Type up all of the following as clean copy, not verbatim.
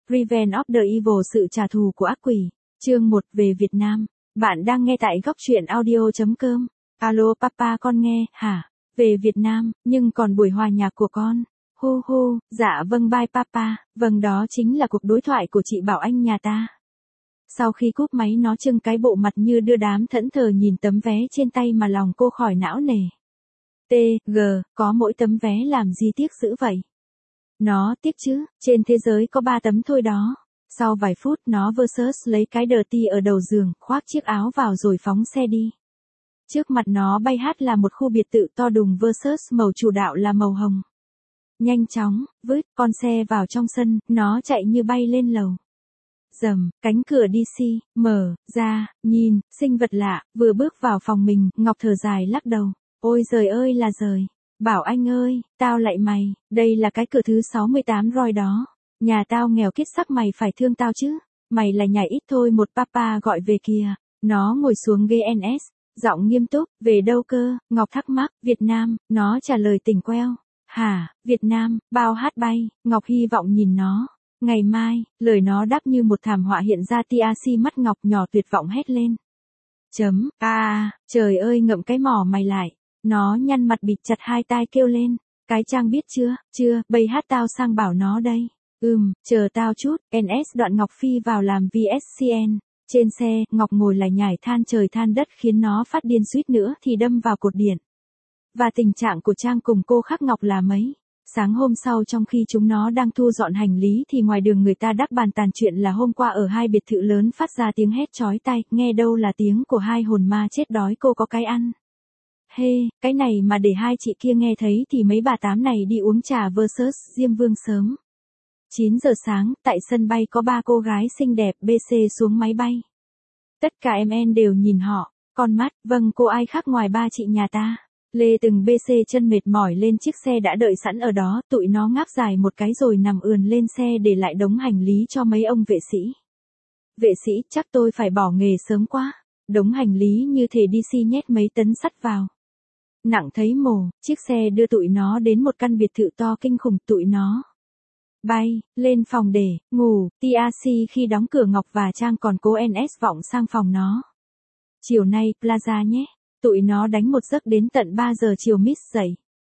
Revenge of the Evil, sự trả thù của ác quỷ. Chương 1, về Việt Nam. Bạn đang nghe tại góc truyện audio.com. Alo papa, con nghe, hả? Về Việt Nam, nhưng còn buổi hòa nhạc của con. Hu hu, dạ vâng bye papa, vâng đó chính là cuộc đối thoại của chị Bảo Anh nhà ta. Sau khi cúp máy nó trưng cái bộ mặt như đưa đám thẫn thờ nhìn tấm vé trên tay mà lòng cô khỏi não nề. Có mỗi tấm vé làm gì tiếc dữ vậy? Nó tiếc chứ, trên thế giới có 3 tấm thôi đó. Sau vài phút nó versus lấy cái dirty ở đầu giường, khoác chiếc áo vào rồi phóng xe đi. Trước mặt nó bay hát là một khu biệt thự to đùng versus màu chủ đạo là màu hồng. Nhanh chóng, vứt con xe vào trong sân, nó chạy như bay lên lầu. Rầm, cánh cửa DC, mở, ra, nhìn, sinh vật lạ, vừa bước vào phòng mình, Ngọc thở dài lắc đầu. Ôi giời ơi là giời. Bảo Anh ơi, tao lạy mày, đây là cái cửa thứ 68 rồi đó. Nhà tao nghèo kiết sắc mày phải thương tao chứ. Mày là nhảy ít thôi, một papa gọi về kìa. Nó ngồi xuống ghế NS, giọng nghiêm túc, về đâu cơ? Ngọc thắc mắc, Việt Nam, nó trả lời tỉnh queo. Hả, Việt Nam, bao hát bay, Ngọc hy vọng nhìn nó. Ngày mai, lời nó đáp như một thảm họa hiện ra TRC mắt Ngọc nhỏ tuyệt vọng hét lên. Trời ơi ngậm cái mỏ mày lại. Nó nhăn mặt bịt chặt hai tai kêu lên. Cái Trang biết chưa, bây hát tao sang bảo nó đây. Chờ tao chút, NS đoạn Ngọc phi vào làm VSCN. Trên xe, Ngọc ngồi lại nhảy than trời than đất khiến nó phát điên suýt nữa thì đâm vào cột điện. Và tình trạng của Trang cùng cô khác Ngọc là mấy. Sáng hôm sau trong khi chúng nó đang thu dọn hành lý thì ngoài đường người ta đắc bàn tàn chuyện là hôm qua ở hai biệt thự lớn phát ra tiếng hét chói tai, nghe đâu là tiếng của hai hồn ma chết đói cô có cái ăn. Cái này mà để hai chị kia nghe thấy thì mấy bà tám này đi uống trà versus Diêm Vương sớm. 9 giờ sáng, tại sân bay có 3 cô gái xinh đẹp BC xuống máy bay. Tất cả em đều nhìn họ, con mắt, vâng cô ai khác ngoài ba chị nhà ta. Lê từng BC chân mệt mỏi lên chiếc xe đã đợi sẵn ở đó, tụi nó ngáp dài một cái rồi nằm ườn lên xe để lại đống hành lý cho mấy ông vệ sĩ. Vệ sĩ, chắc tôi phải bỏ nghề sớm quá. Đống hành lý như thể DC nhét mấy tấn sắt vào. Nặng thấy mồ, chiếc xe đưa tụi nó đến một căn biệt thự to kinh khủng, tụi nó bay lên phòng để ngủ. TRC khi đóng cửa Ngọc và Trang còn cố NS vọng sang phòng nó. Chiều nay Plaza nhé. Tụi nó đánh một giấc đến tận 3 giờ chiều miss dậy.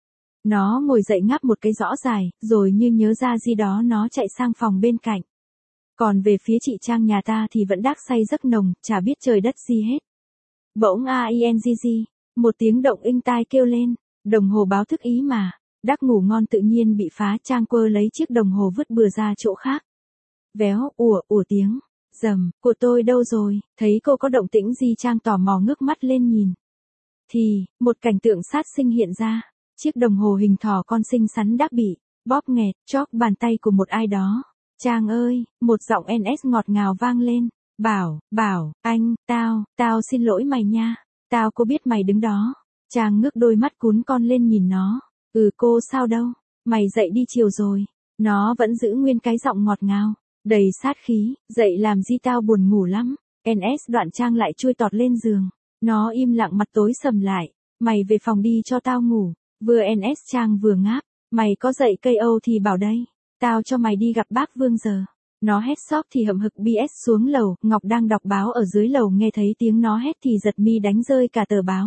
Nó ngồi dậy ngáp một cái rõ dài, rồi như nhớ ra gì đó nó chạy sang phòng bên cạnh. Còn về phía chị Trang nhà ta thì vẫn đác say giấc nồng, chả biết trời đất gì hết. Bỗng AINGG, một tiếng động inh tai kêu lên, đồng hồ báo thức ý mà. Đắc ngủ ngon tự nhiên bị phá. Trang quơ lấy chiếc đồng hồ vứt bừa ra chỗ khác. Véo, ủa tiếng, rầm, của tôi đâu rồi, thấy cô có động tĩnh gì? Trang tò mò ngước mắt lên nhìn. Thì, một cảnh tượng sát sinh hiện ra. Chiếc đồng hồ hình thỏ con xinh xắn đã bị bóp nghẹt, chóp bàn tay của một ai đó. Trang ơi, một giọng NS ngọt ngào vang lên. Bảo, anh, tao xin lỗi mày nha. Tao có biết mày đứng đó. Trang ngước đôi mắt cún con lên nhìn nó. Cô sao đâu, mày dậy đi chiều rồi. Nó vẫn giữ nguyên cái giọng ngọt ngào, đầy sát khí. Dậy làm gì, tao buồn ngủ lắm. NS đoạn Trang lại chui tọt lên giường. Nó im lặng mặt tối sầm lại. Mày về phòng đi cho tao ngủ. Vừa NS Trang vừa ngáp. Mày có dậy cây Âu thì bảo đây. Tao cho mày đi gặp bác Vương giờ. Nó hét sóp thì hậm hực BS xuống lầu. Ngọc đang đọc báo ở dưới lầu nghe thấy tiếng nó hét thì giật mi đánh rơi cả tờ báo.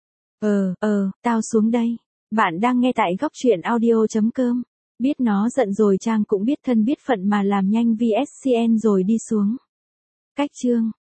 Tao xuống đây. Bạn đang nghe tại góc truyện audio.com. Biết nó giận rồi Trang cũng biết thân biết phận mà làm nhanh VSCN rồi đi xuống. Cách chương